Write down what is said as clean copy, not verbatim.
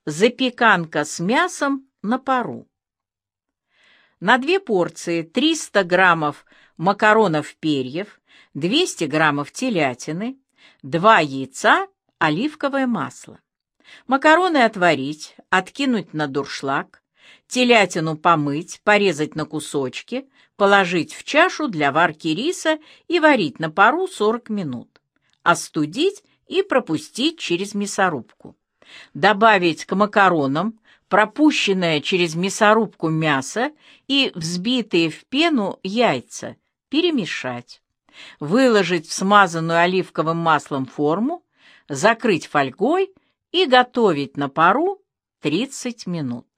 Запеканка с мясом на пару. На 2 порции 300 граммов макаронов-перьев, 200 граммов телятины, 2 яйца, оливковое масло. Макароны отварить, откинуть на дуршлаг, телятину помыть, порезать на кусочки, положить в чашу для варки риса и варить на пару 40 минут. Остудить и пропустить через мясорубку. Добавить к макаронам пропущенное через мясорубку мясо и взбитые в пену яйца, перемешать. Выложить в смазанную оливковым маслом форму, закрыть фольгой и готовить на пару 30 минут.